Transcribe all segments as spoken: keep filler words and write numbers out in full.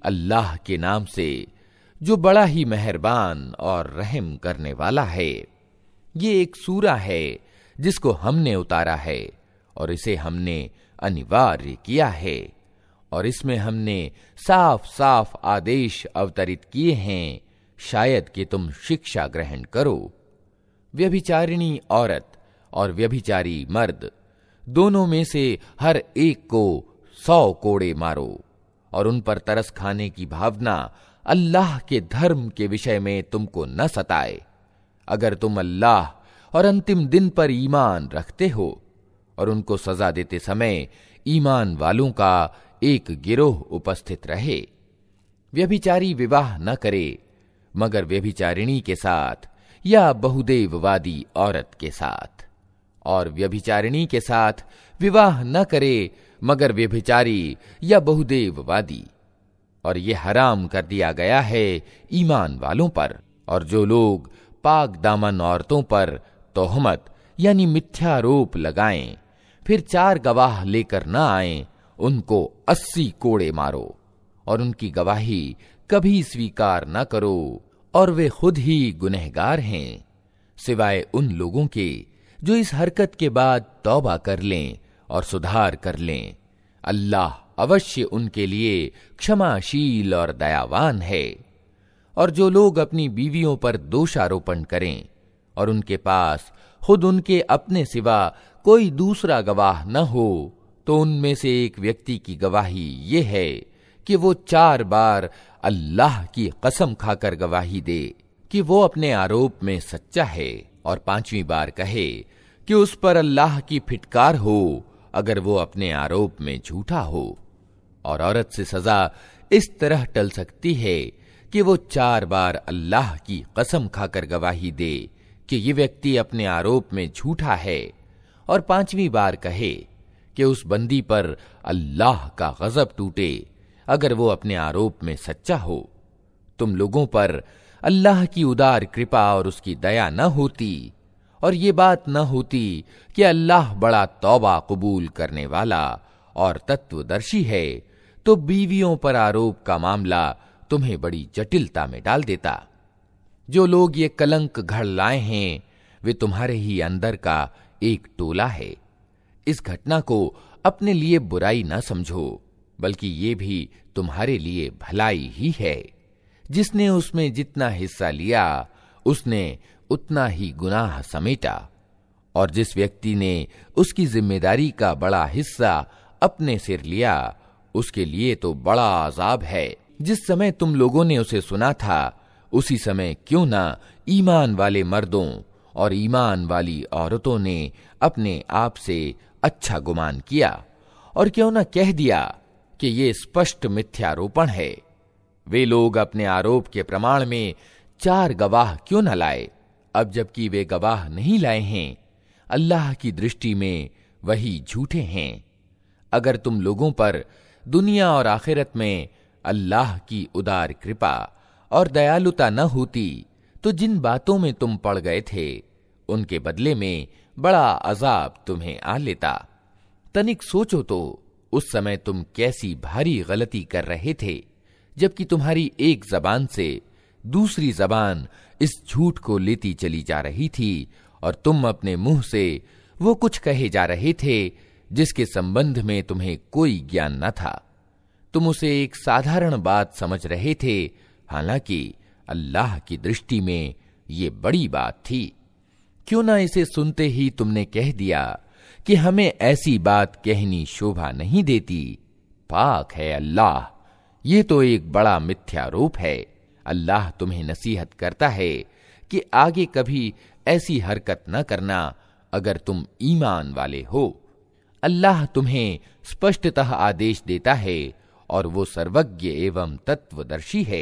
अल्लाह के नाम से जो बड़ा ही मेहरबान और रहम करने वाला है। ये एक सूरा है जिसको हमने उतारा है और इसे हमने अनिवार्य किया है और इसमें हमने साफ साफ आदेश अवतरित किए हैं, शायद कि तुम शिक्षा ग्रहण करो। व्यभिचारिणी औरत और व्यभिचारी मर्द दोनों में से हर एक को सौ कोड़े मारो और उन पर तरस खाने की भावना अल्लाह के धर्म के विषय में तुमको न सताए। अगर तुम अल्लाह और अंतिम दिन पर ईमान रखते हो। और उनको सजा देते समय ईमान वालों का एक गिरोह उपस्थित रहे। व्यभिचारी विवाह न करे मगर व्यभिचारिणी के साथ या बहुदेववादी औरत के साथ, और व्यभिचारिणी के साथ विवाह न करे मगर व्यभिचारी या बहुदेववादी। और ये हराम कर दिया गया है ईमान वालों पर। और जो लोग पाक दामन औरतों पर तोहमत यानी मिथ्यारोप लगाएं, फिर चार गवाह लेकर न आएं, उनको अस्सी कोड़े मारो और उनकी गवाही कभी स्वीकार न करो और वे खुद ही गुनहगार हैं, सिवाय उन लोगों के जो इस हरकत के बाद तौबा कर लें और सुधार कर लें। अल्लाह अवश्य उनके लिए क्षमाशील और दयावान है। और जो लोग अपनी बीवियों पर दोषारोपण करें और उनके पास खुद उनके अपने सिवा कोई दूसरा गवाह न हो, तो उनमें से एक व्यक्ति की गवाही ये है कि वो चार बार अल्लाह की कसम खाकर गवाही दे कि वो अपने आरोप में सच्चा है, और पांचवी बार कहे कि उस पर अल्लाह की फिटकार हो अगर वो अपने आरोप में झूठा हो। और औरत से सजा इस तरह टल सकती है कि वो चार बार अल्लाह की कसम खाकर गवाही दे कि ये व्यक्ति अपने आरोप में झूठा है, और पांचवी बार कहे कि उस बंदी पर अल्लाह का गजब टूटे अगर वो अपने आरोप में सच्चा हो। तुम लोगों पर अल्लाह की उदार कृपा और उसकी दया न होती, और ये बात न होती कि अल्लाह बड़ा तौबा कबूल करने वाला और तत्वदर्शी है, तो बीवियों पर आरोप का मामला तुम्हें बड़ी जटिलता में डाल देता। जो लोग ये कलंक घड़ लाए हैं वे तुम्हारे ही अंदर का एक टोला है। इस घटना को अपने लिए बुराई न समझो, बल्कि ये भी तुम्हारे लिए भलाई ही है। जिसने उसमें जितना हिस्सा लिया उसने उतना ही गुनाह समेटा, और जिस व्यक्ति ने उसकी जिम्मेदारी का बड़ा हिस्सा अपने सिर लिया उसके लिए तो बड़ा अजाब है। जिस समय तुम लोगों ने उसे सुना था उसी समय क्यों ना ईमान वाले मर्दों और ईमान वाली औरतों ने अपने आप से अच्छा गुमान किया, और क्यों ना कह दिया कि ये स्पष्ट मिथ्यारोपण है। वे लोग अपने आरोप के प्रमाण में चार गवाह क्यों न लाए, अब जबकि वे गवाह नहीं लाए हैं। अल्लाह की दृष्टि में वही झूठे हैं। अगर तुम लोगों पर दुनिया और आखिरत में अल्लाह की उदार कृपा और दयालुता न होती, तो जिन बातों में तुम पड़ गए थे उनके बदले में बड़ा अजाब तुम्हें आ लेता। तनिक सोचो तो उस समय तुम कैसी भारी गलती कर रहे थे, जबकि तुम्हारी एक जबान से दूसरी जबान इस झूठ को लेती चली जा रही थी, और तुम अपने मुंह से वो कुछ कहे जा रहे थे जिसके संबंध में तुम्हें कोई ज्ञान न था। तुम उसे एक साधारण बात समझ रहे थे, हालांकि अल्लाह की दृष्टि में ये बड़ी बात थी। क्यों ना इसे सुनते ही तुमने कह दिया कि हमें ऐसी बात कहनी शोभा नहीं देती। पाक है अल्लाह, ये तो एक बड़ा मिथ्यारोप है। अल्लाह तुम्हें नसीहत करता है कि आगे कभी ऐसी हरकत न करना अगर तुम ईमान वाले हो। अल्लाह तुम्हें स्पष्टतः आदेश देता है और वो सर्वज्ञ एवं तत्वदर्शी है।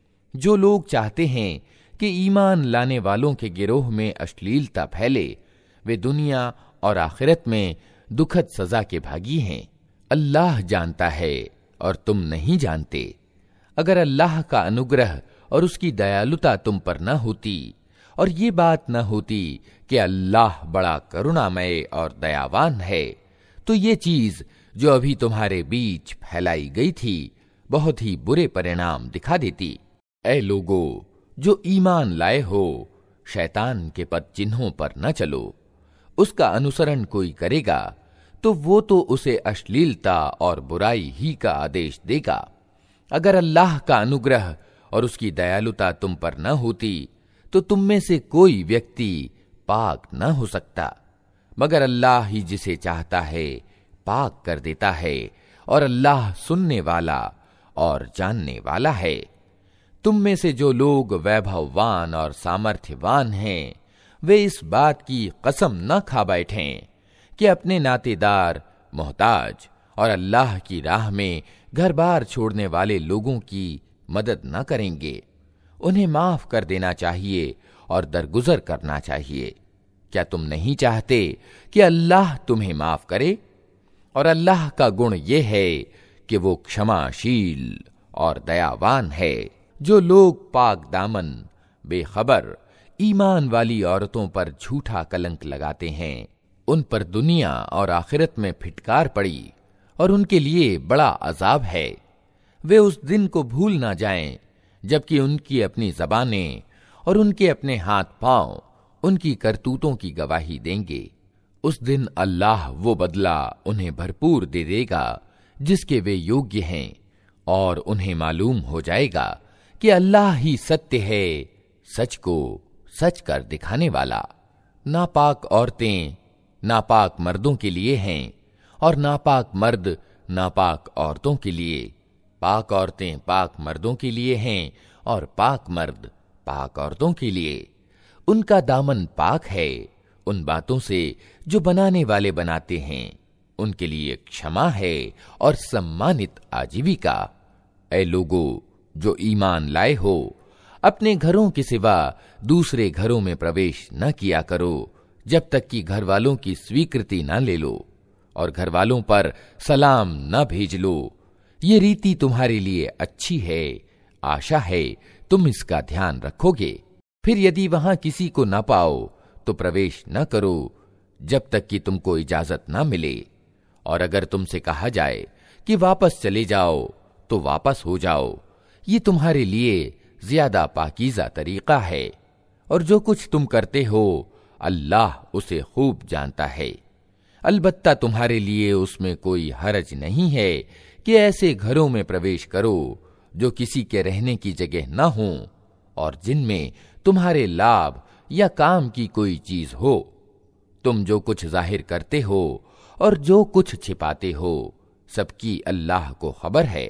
जो लोग चाहते हैं कि ईमान लाने वालों के गिरोह में अश्लीलता फैले, वे दुनिया और आखिरत में दुखद सजा के भागी हैं। अल्लाह जानता है और तुम नहीं जानते। अगर अल्लाह का अनुग्रह और उसकी दयालुता तुम पर न होती, और ये बात न होती कि अल्लाह बड़ा करुणामय और दयावान है, तो ये चीज जो अभी तुम्हारे बीच फैलाई गई थी बहुत ही बुरे परिणाम दिखा देती। ऐ लोगो जो ईमान लाए हो, शैतान के पद चिन्हों पर न चलो। उसका अनुसरण कोई करेगा तो वो तो उसे अश्लीलता और बुराई ही का आदेश देगा। अगर अल्लाह का अनुग्रह और उसकी दयालुता तुम पर न होती तो तुम में से कोई व्यक्ति पाक न हो सकता, मगर अल्लाह ही जिसे चाहता है पाक कर देता है, और अल्लाह सुनने वाला और जानने वाला है। तुम में से जो लोग वैभववान और सामर्थ्यवान हैं, वे इस बात की कसम न खा बैठें कि अपने नातेदार, मोहताज और अल्लाह की राह में घर बार छोड़ने वाले लोगों की मदद न करेंगे। उन्हें माफ कर देना चाहिए और दरगुजर करना चाहिए। क्या तुम नहीं चाहते कि अल्लाह तुम्हें माफ करे? और अल्लाह का गुण यह है कि वो क्षमाशील और दयावान है। जो लोग पाक दामन, बेखबर ईमान वाली औरतों पर झूठा कलंक लगाते हैं, उन पर दुनिया और आखिरत में फिटकार पड़ी और उनके लिए बड़ा अजाब है। वे उस दिन को भूल ना जाएं जबकि उनकी अपनी ज़बानें और उनके अपने हाथ पांव उनकी करतूतों की गवाही देंगे। उस दिन अल्लाह वो बदला उन्हें भरपूर दे देगा जिसके वे योग्य हैं, और उन्हें मालूम हो जाएगा कि अल्लाह ही सत्य है, सच को सच कर दिखाने वाला। नापाक औरतें नापाक मर्दों के लिए हैं और नापाक मर्द नापाक औरतों के लिए। पाक औरतें पाक मर्दों के लिए हैं और पाक मर्द पाक औरतों के लिए। उनका दामन पाक है उन बातों से जो बनाने वाले बनाते हैं, उनके लिए क्षमा है और सम्मानित आजीविका। ऐ लोगो जो ईमान लाए हो, अपने घरों के सिवा दूसरे घरों में प्रवेश न किया करो जब तक कि घर वालों की स्वीकृति न ले लो, और घर वालों पर सलाम न भेज लो। ये रीति तुम्हारे लिए अच्छी है, आशा है तुम इसका ध्यान रखोगे। फिर यदि वहां किसी को न पाओ तो प्रवेश न करो जब तक कि तुमको इजाजत न मिले, और अगर तुमसे कहा जाए कि वापस चले जाओ तो वापस हो जाओ। ये तुम्हारे लिए ज्यादा पाकीज़ा तरीका है, और जो कुछ तुम करते हो अल्लाह उसे खूब जानता है। अलबत्ता तुम्हारे लिए उसमें कोई हरज नहीं है कि ऐसे घरों में प्रवेश करो जो किसी के रहने की जगह न हो और जिनमें तुम्हारे लाभ या काम की कोई चीज हो। तुम जो कुछ जाहिर करते हो और जो कुछ छिपाते हो, सबकी अल्लाह को खबर है।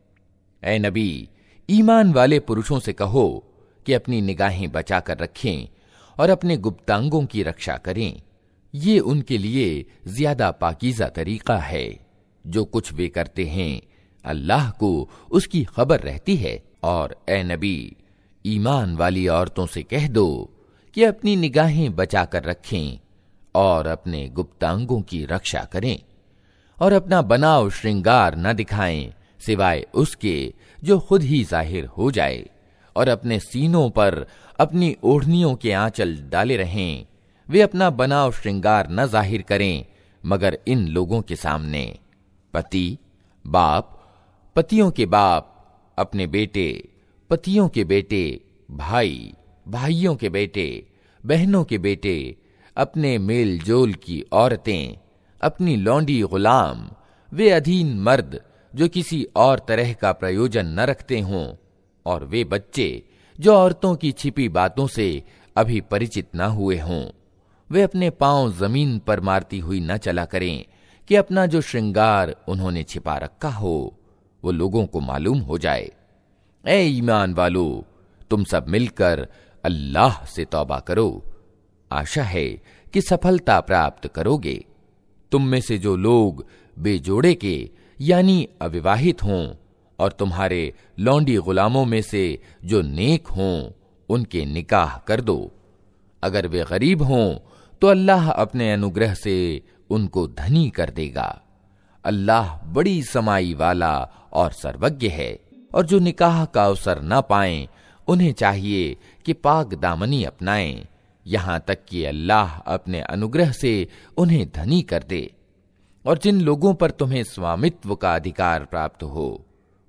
ऐ नबी, ईमान वाले पुरुषों से कहो कि अपनी निगाहें बचाकर रखें और अपने गुप्तांगों की रक्षा करें। ये उनके लिए ज्यादा पाकीज़ा तरीका है। जो कुछ वे करते हैं अल्लाह को उसकी खबर रहती है। और ए नबी, ईमान वाली औरतों से कह दो कि अपनी निगाहें बचाकर रखें और अपने गुप्तांगों की रक्षा करें, और अपना बनाव श्रृंगार न दिखाएं सिवाय उसके जो खुद ही जाहिर हो जाए, और अपने सीनों पर अपनी ओढ़नियों के आंचल डाले रहें। वे अपना बनाव श्रृंगार न जाहिर करें मगर इन लोगों के सामने। पति, बाप, पतियों के बाप, अपने बेटे, पतियों के बेटे, भाई, भाइयों के बेटे, बहनों के बेटे, अपने मेल जोल की औरतें, अपनी लौंडी गुलाम, वे अधीन मर्द जो किसी और तरह का प्रयोजन न रखते हों, और वे बच्चे जो औरतों की छिपी बातों से अभी परिचित न हुए हों। वे अपने पांव जमीन पर मारती हुई न चला करें कि अपना जो श्रृंगार उन्होंने छिपा रखा हो वो लोगों को मालूम हो जाए। ऐ ईमान वालो, तुम सब मिलकर अल्लाह से तौबा करो, आशा है कि सफलता प्राप्त करोगे। तुम में से जो लोग बेजोड़े के यानी अविवाहित हों और तुम्हारे लौंडी गुलामों में से जो नेक हों, उनके निकाह कर दो। अगर वे गरीब हों तो अल्लाह अपने अनुग्रह से उनको धनी कर देगा। अल्लाह बड़ी समाई वाला और सर्वज्ञ है। और जो निकाह का अवसर न पाएं, उन्हें चाहिए कि पाक दामनी अपनाएं, यहां तक कि अल्लाह अपने अनुग्रह से उन्हें धनी कर दे। और जिन लोगों पर तुम्हें स्वामित्व का अधिकार प्राप्त हो,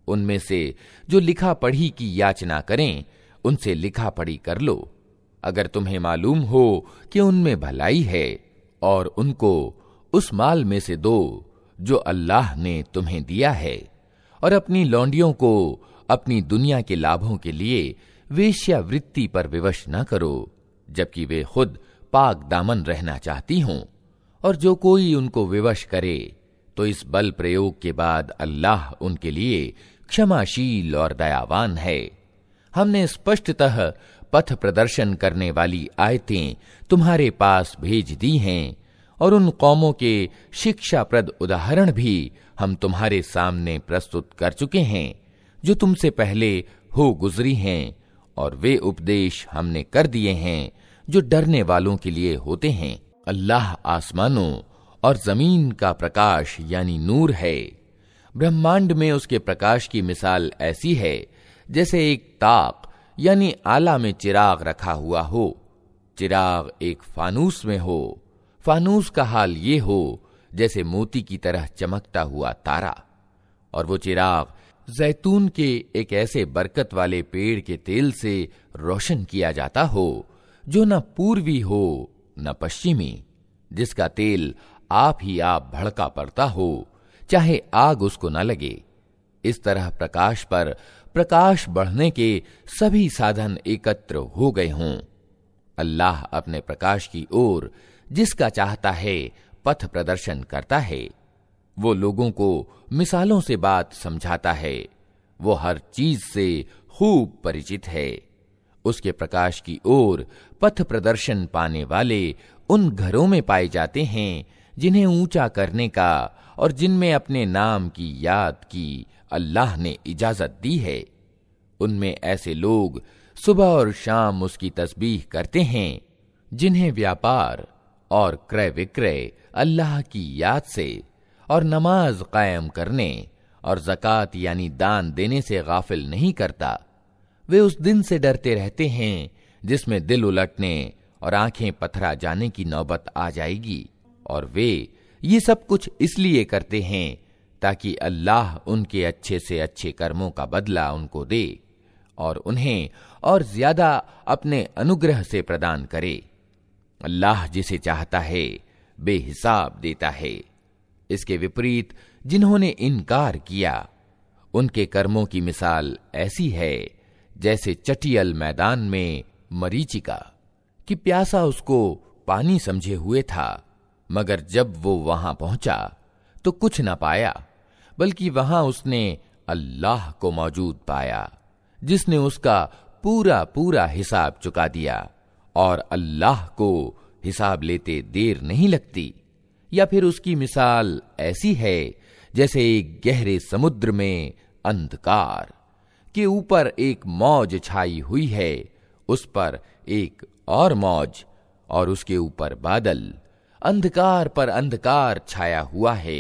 उनमें से जो लिखा पढ़ी की याचना करें, उनसे लिखा पढ़ी कर लो, अगर तुम्हें मालूम हो कि उनमें भलाई है, और उनको उस माल में से दो जो अल्लाह ने तुम्हें दिया है, और अपनी लौंडियों को अपनी दुनिया के लाभों के लिए वेश्यावृत्ति पर विवश न करो, जबकि वे खुद पाक दामन रहना चाहती हों। और जो कोई उनको विवश करे तो इस बल प्रयोग के बाद अल्लाह उनके लिए क्षमाशील और दयावान है। हमने स्पष्टतः पथ प्रदर्शन करने वाली आयतें तुम्हारे पास भेज दी हैं, और उन कौमों के शिक्षाप्रद उदाहरण भी हम तुम्हारे सामने प्रस्तुत कर चुके हैं जो तुमसे पहले हो गुजरी हैं, और वे उपदेश हमने कर दिए हैं जो डरने वालों के लिए होते हैं। अल्लाह आसमानों और जमीन का प्रकाश यानी नूर है। ब्रह्मांड में उसके प्रकाश की मिसाल ऐसी है जैसे एक ताक यानी आला में चिराग रखा हुआ हो। चिराग एक फानूस में हो। फानूस का हाल ये हो जैसे मोती की तरह चमकता हुआ तारा, और वो चिराग जैतून के एक ऐसे बरकत वाले पेड़ के तेल से रोशन किया जाता हो जो न पूर्वी हो न पश्चिमी, जिसका तेल आप ही आप भड़का पड़ता हो, चाहे आग उसको न लगे। इस तरह प्रकाश पर प्रकाश बढ़ने के सभी साधन एकत्र हो गए हों। अल्लाह अपने प्रकाश की ओर जिसका चाहता है पथ प्रदर्शन करता है। वो लोगों को मिसालों से बात समझाता है। वो हर चीज से खूब परिचित है। उसके प्रकाश की ओर पथ प्रदर्शन पाने वाले उन घरों में पाए जाते हैं जिन्हें ऊंचा करने का और जिनमें अपने नाम की याद की अल्लाह ने इजाजत दी है। उनमें ऐसे लोग सुबह और शाम उसकी तस्बीह करते हैं जिन्हें व्यापार और क्रय विक्रय अल्लाह की याद से और नमाज कायम करने और ज़कात यानी दान देने से गाफिल नहीं करता। वे उस दिन से डरते रहते हैं जिसमें दिल उलटने और आंखें पथरा जाने की नौबत आ जाएगी, और वे ये सब कुछ इसलिए करते हैं ताकि अल्लाह उनके अच्छे से अच्छे कर्मों का बदला उनको दे और उन्हें और ज्यादा अपने अनुग्रह से प्रदान करे। अल्लाह जिसे चाहता है बेहिसाब देता है। इसके विपरीत जिन्होंने इनकार किया उनके कर्मों की मिसाल ऐसी है जैसे चटियल मैदान में मरीचिका कि प्यासा उसको पानी समझे हुए था, मगर जब वो वहां पहुंचा तो कुछ न पाया, बल्कि वहां उसने अल्लाह को मौजूद पाया जिसने उसका पूरा पूरा हिसाब चुका दिया, और अल्लाह को हिसाब लेते देर नहीं लगती। या फिर उसकी मिसाल ऐसी है जैसे एक गहरे समुद्र में अंधकार के ऊपर एक मौज छाई हुई है, उस पर एक और मौज और उसके ऊपर बादल। अंधकार पर अंधकार छाया हुआ है।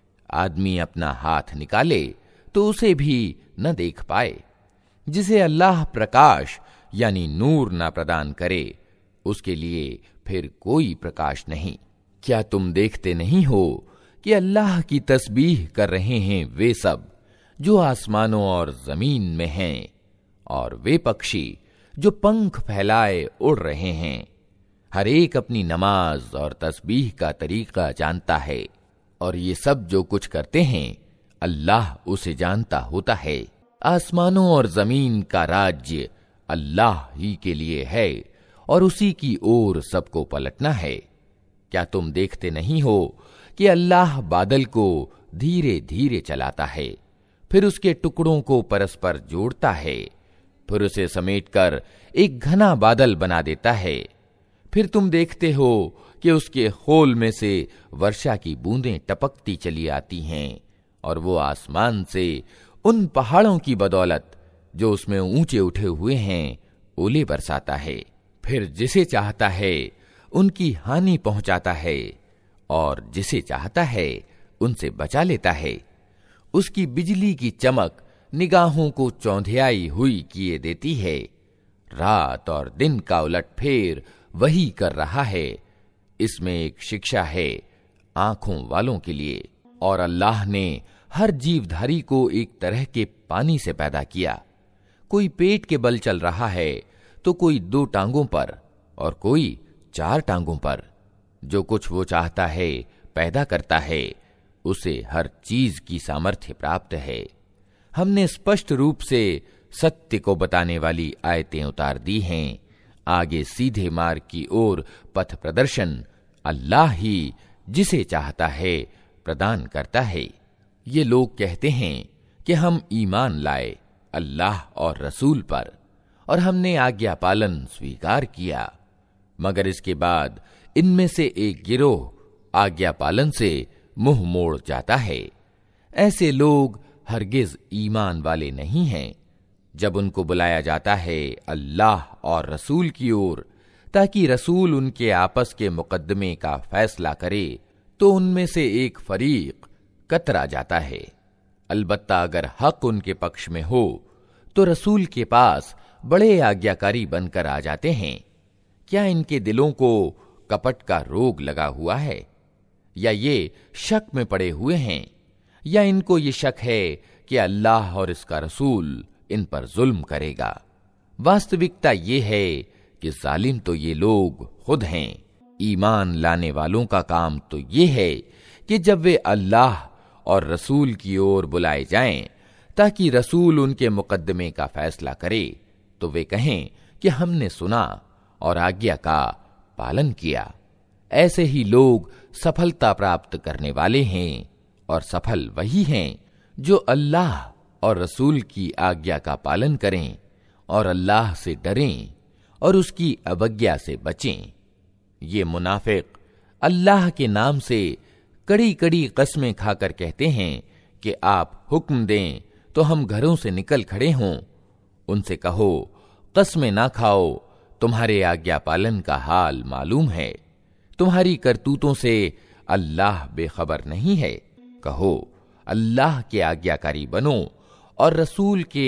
आदमी अपना हाथ निकाले तो उसे भी न देख पाए। जिसे अल्लाह प्रकाश यानी नूर न प्रदान करे उसके लिए फिर कोई प्रकाश नहीं। क्या तुम देखते नहीं हो कि अल्लाह की तस्बीह कर रहे हैं वे सब जो आसमानों और जमीन में हैं, और वे पक्षी जो पंख फैलाए उड़ रहे हैं। हर एक अपनी नमाज और तस्बीह का तरीका जानता है, और ये सब जो कुछ करते हैं अल्लाह उसे जानता होता है। आसमानों और जमीन का राज्य अल्लाह ही के लिए है, और उसी की ओर सबको पलटना है। क्या तुम देखते नहीं हो कि अल्लाह बादल को धीरे धीरे चलाता है, फिर उसके टुकड़ों को परस्पर जोड़ता है, फिर उसे समेटकर एक घना बादल बना देता है। फिर तुम देखते हो कि उसके खोल में से वर्षा की बूंदें टपकती चली आती हैं, और वो आसमान से उन पहाड़ों की बदौलत जो उसमें ऊंचे उठे हुए हैं ओले बरसाता है। फिर जिसे चाहता है उनकी हानि पहुंचाता है, और जिसे चाहता है उनसे बचा लेता है। उसकी बिजली की चमक निगाहों को चौंधियाई हुई किए देती है। रात और दिन का उलटफेर वही कर रहा है। इसमें एक शिक्षा है आंखों वालों के लिए। और अल्लाह ने हर जीवधारी को एक तरह के पानी से पैदा किया। कोई पेट के बल चल रहा है तो कोई दो टांगों पर और कोई चार टांगों पर। जो कुछ वो चाहता है पैदा करता है, उसे हर चीज की सामर्थ्य प्राप्त है। हमने स्पष्ट रूप से सत्य को बताने वाली आयतें उतार दी हैं। आगे सीधे मार्ग की ओर पथ प्रदर्शन अल्लाह ही जिसे चाहता है प्रदान करता है। ये लोग कहते हैं कि हम ईमान लाए अल्लाह और रसूल पर और हमने आज्ञा पालन स्वीकार किया, मगर इसके बाद इनमें से एक गिरोह आज्ञा पालन से मुंह मोड़ जाता है। ऐसे लोग हरगिज ईमान वाले नहीं हैं। जब उनको बुलाया जाता है अल्लाह और रसूल की ओर ताकि रसूल उनके आपस के मुकद्दमे का फैसला करे, तो उनमें से एक फरीक कतरा जाता है। अलबत्ता अगर हक उनके पक्ष में हो तो रसूल के पास बड़े आज्ञाकारी बनकर आ जाते हैं। क्या इनके दिलों को कपट का रोग लगा हुआ है, या ये शक में पड़े हुए हैं, या इनको ये शक है कि अल्लाह और इसका रसूल इन पर जुल्म करेगा? वास्तविकता ये है कि जालिम तो ये लोग खुद हैं। ईमान लाने वालों का काम तो ये है कि जब वे अल्लाह और रसूल की ओर बुलाए जाएं ताकि रसूल उनके मुकद्दमे का फैसला करे, तो वे कहें कि हमने सुना और आज्ञा का पालन किया। ऐसे ही लोग सफलता प्राप्त करने वाले हैं, और सफल वही हैं जो अल्लाह और रसूल की आज्ञा का पालन करें और अल्लाह से डरें और उसकी अवज्ञा से बचें। ये मुनाफिक अल्लाह के नाम से कड़ी कड़ी कस्में खाकर कहते हैं कि आप हुक्म दें तो हम घरों से निकल खड़े हों। उनसे कहो, कस्में ना खाओ, तुम्हारे आज्ञा पालन का हाल मालूम है। तुम्हारी करतूतों से अल्लाह बेखबर नहीं है। कहो, अल्लाह के आज्ञाकारी बनो और रसूल के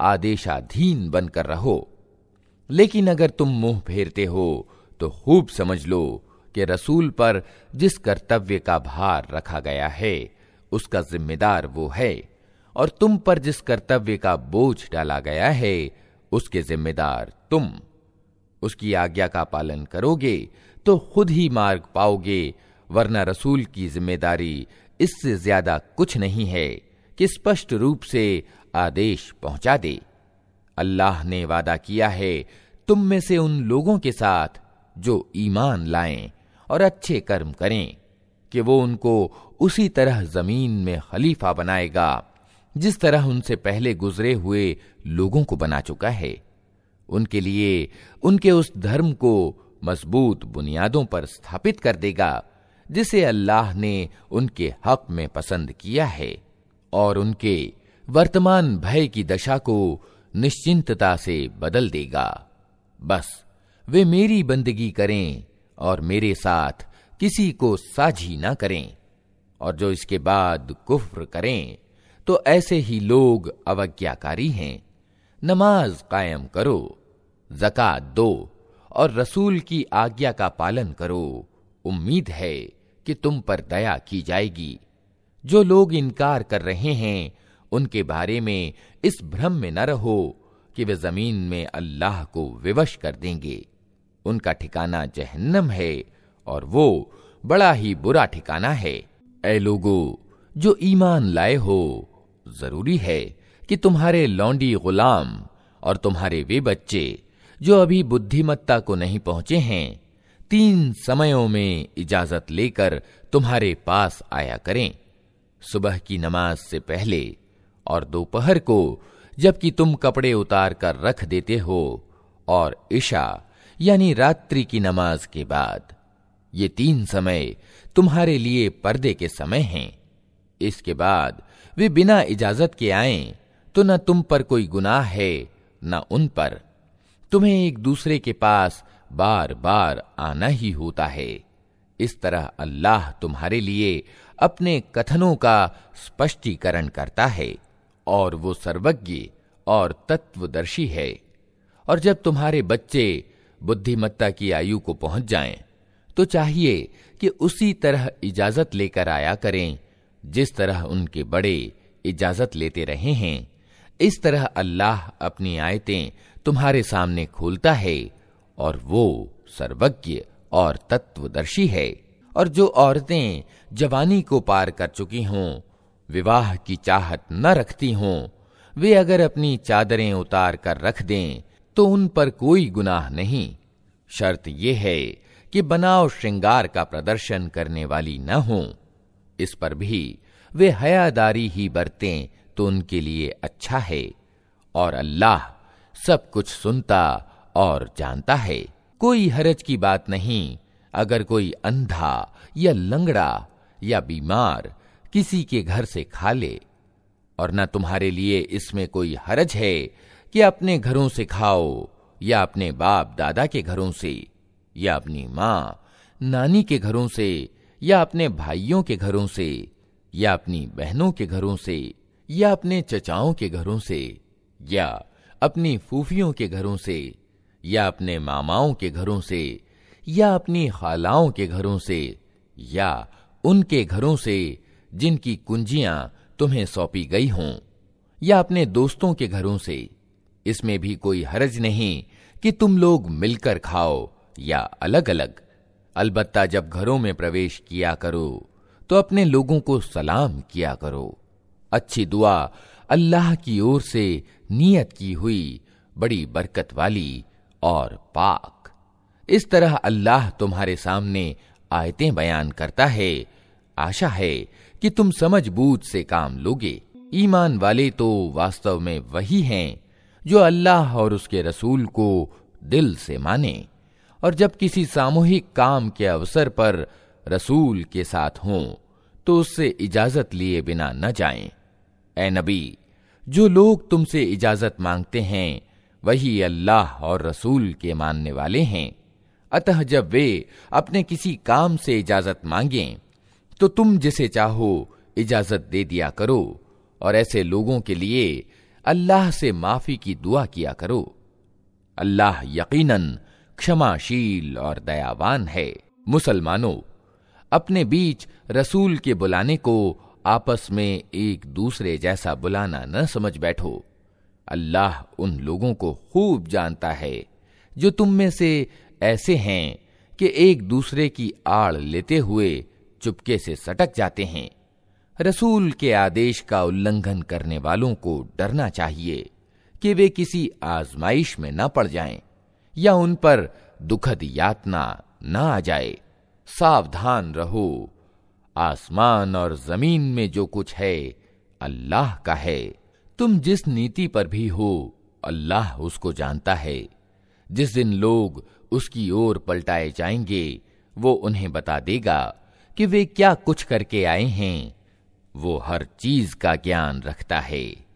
आदेशाधीन बनकर रहो। लेकिन अगर तुम मुंह फेरते हो तो खूब समझ लो कि रसूल पर जिस कर्तव्य का भार रखा गया है उसका जिम्मेदार वो है, और तुम पर जिस कर्तव्य का बोझ डाला गया है उसके जिम्मेदार तुम। उसकी आज्ञा का पालन करोगे तो खुद ही मार्ग पाओगे, वरना रसूल की जिम्मेदारी इससे ज्यादा कुछ नहीं है कि स्पष्ट रूप से आदेश पहुंचा दे। अल्लाह ने वादा किया है तुम में से उन लोगों के साथ जो ईमान लाएं और अच्छे कर्म करें कि वो उनको उसी तरह जमीन में खलीफा बनाएगा जिस तरह उनसे पहले गुजरे हुए लोगों को बना चुका है। उनके लिए उनके उस धर्म को मजबूत बुनियादों पर स्थापित कर देगा जिसे अल्लाह ने उनके हक में पसंद किया है, और उनके वर्तमान भय की दशा को निश्चिंतता से बदल देगा। बस वे मेरी बंदगी करें और मेरे साथ किसी को साझी ना करें, और जो इसके बाद कुफ्र करें तो ऐसे ही लोग अवज्ञाकारी हैं। नमाज कायम करो, ज़कात दो और रसूल की आज्ञा का पालन करो। उम्मीद है कि तुम पर दया की जाएगी। जो लोग इनकार कर रहे हैं उनके बारे में इस भ्रम में न रहो कि वे जमीन में अल्लाह को विवश कर देंगे। उनका ठिकाना जहन्नम है और वो बड़ा ही बुरा ठिकाना है। ऐ लोगो जो ईमान लाए हो, जरूरी है कि तुम्हारे लौंडी गुलाम और तुम्हारे वे बच्चे जो अभी बुद्धिमत्ता को नहीं पहुंचे हैं, तीन समयों में इजाजत लेकर तुम्हारे पास आया करें। सुबह की नमाज से पहले और दोपहर को जबकि तुम कपड़े उतार कर रख देते हो, और इशा यानी रात्रि की नमाज के बाद। ये तीन समय तुम्हारे लिए पर्दे के समय हैं। इसके बाद वे बिना इजाजत के आएं तो न तुम पर कोई गुनाह है न उन पर। तुम्हें एक दूसरे के पास बार बार आना ही होता है। इस तरह अल्लाह तुम्हारे लिए अपने कथनों का स्पष्टीकरण करता है, और वो सर्वज्ञ और तत्वदर्शी है। और जब तुम्हारे बच्चे बुद्धिमत्ता की आयु को पहुंच जाएं, तो चाहिए कि उसी तरह इजाजत लेकर आया करें जिस तरह उनके बड़े इजाजत लेते रहे हैं, इस तरह अल्लाह अपनी आयतें तुम्हारे सामने खोलता है और वो सर्वज्ञ और तत्वदर्शी है। और जो औरतें जवानी को पार कर चुकी हों, विवाह की चाहत न रखती हों, वे अगर अपनी चादरें उतार कर रख दें तो उन पर कोई गुनाह नहीं। शर्त यह है कि बनाव श्रृंगार का प्रदर्शन करने वाली न हों। इस पर भी वे हयादारी ही बरतें तो उनके लिए अच्छा है। और अल्लाह सब कुछ सुनता और जानता है। कोई हरज की बात नहीं अगर कोई अंधा या लंगड़ा या बीमार किसी के घर से खा ले, और न तुम्हारे लिए इसमें कोई हरज है कि अपने घरों से खाओ या अपने बाप दादा के घरों से या अपनी माँ नानी के घरों से या अपने भाइयों के घरों से या अपनी बहनों के घरों से या अपने चचाओं के घरों से या अपनी फूफियों के घरों से या अपने मामाओं के घरों से या अपनी खालाओं के घरों से या उनके घरों से जिनकी कुंजियां तुम्हें सौंपी गई हों, या अपने दोस्तों के घरों से। इसमें भी कोई हरज नहीं कि तुम लोग मिलकर खाओ या अलग अलग। अलबत्ता जब घरों में प्रवेश किया करो तो अपने लोगों को सलाम किया करो। अच्छी दुआ अल्लाह की ओर से नियत की हुई बड़ी बरकत वाली और पाक। इस तरह अल्लाह तुम्हारे सामने आयतें बयान करता है। आशा है कि तुम समझ बूझ से काम लोगे। ईमान वाले तो वास्तव में वही हैं जो अल्लाह और उसके रसूल को दिल से माने, और जब किसी सामूहिक काम के अवसर पर रसूल के साथ हों तो उससे इजाजत लिए बिना न जाएं। ए नबी, जो लोग तुमसे इजाजत मांगते हैं वही अल्लाह और रसूल के मानने वाले हैं। अतः जब वे अपने किसी काम से इजाजत मांगें तो तुम जिसे चाहो इजाजत दे दिया करो, और ऐसे लोगों के लिए अल्लाह से माफी की दुआ किया करो। अल्लाह यकीनन क्षमाशील और दयावान है। मुसलमानों, अपने बीच रसूल के बुलाने को आपस में एक दूसरे जैसा बुलाना न समझ बैठो। अल्लाह उन लोगों को खूब जानता है जो तुम में से ऐसे हैं कि एक दूसरे की आड़ लेते हुए चुपके से सटक जाते हैं। रसूल के आदेश का उल्लंघन करने वालों को डरना चाहिए कि वे किसी आजमाइश में न पड़ जाएं या उन पर दुखद यातना न आ जाए। सावधान रहो, आसमान और जमीन में जो कुछ है अल्लाह का है। तुम जिस नीति पर भी हो अल्लाह उसको जानता है। जिस दिन लोग उसकी ओर पलटाए जाएंगे वो उन्हें बता देगा कि वे क्या कुछ करके आए हैं। वो हर चीज का ज्ञान रखता है।